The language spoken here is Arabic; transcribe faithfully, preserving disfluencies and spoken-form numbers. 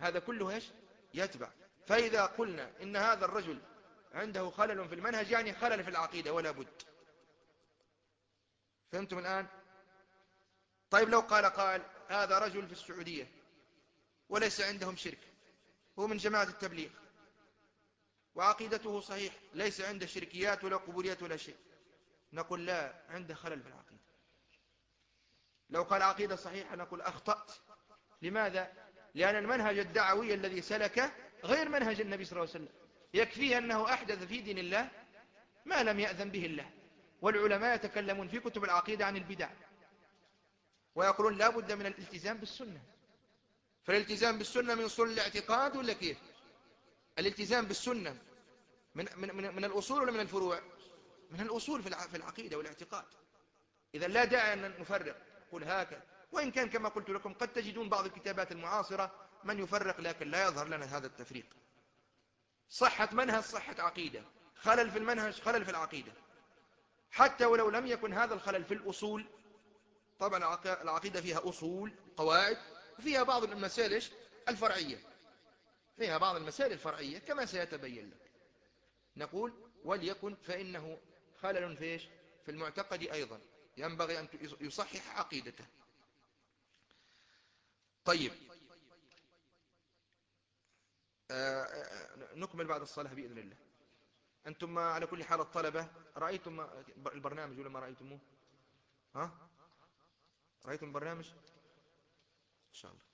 هذا كله إيش يتبع. فإذا قلنا إن هذا الرجل عنده خلل في المنهج يعني خلل في العقيدة ولا بد. فهمتم الآن؟ طيب لو قال قال هذا رجل في السعودية وليس عندهم شرك، هو من جماعة التبليغ وعقيدته صحيح، ليس عنده شركيات ولا قبوريات ولا شيء، نقول لا، عنده خلل في العقيدة. لو قال عقيدة صحيحة نقول أخطأت. لماذا؟ لأن المنهج الدعوي الذي سلكه غير منهج النبي صلى الله عليه وسلم، يكفيه أنه أحدث في دين الله ما لم يأذن به الله. والعلماء يتكلمون في كتب العقيدة عن البدع ويقولون لا بد من الالتزام بالسنة. فالالتزام بالسنة من أصول الاعتقاد ولا كيف؟ الالتزام بالسنة من, من, من, من الأصول ولا من الفروع؟ من الأصول في العقيدة والاعتقاد. إذا لا داعي أن نفرق نقول هكذا، وإن كان كما قلت لكم قد تجدون بعض الكتابات المعاصرة من يفرق، لكن لا يظهر لنا هذا التفريق. صحة منهج صحة عقيدة، خلل في المنهج خلل في العقيدة. حتى ولو لم يكن هذا الخلل في الأصول، طبعا العقيدة فيها أصول قواعد وفيها بعض المسائل الفرعية، فيها بعض المسائل الفرعية كما سيتبين لك. نقول وليكن فإنه خلل في إيش؟ في المعتقد أيضا، ينبغي أن يصحح عقيدته. طيب آه، آه، نكمل بعد الصلاة بإذن الله. أنتم على كل حال الطلبة رأيتم البرنامج ولا ما رأيتموه؟ ها؟ رأيتم البرنامج؟ إن شاء الله.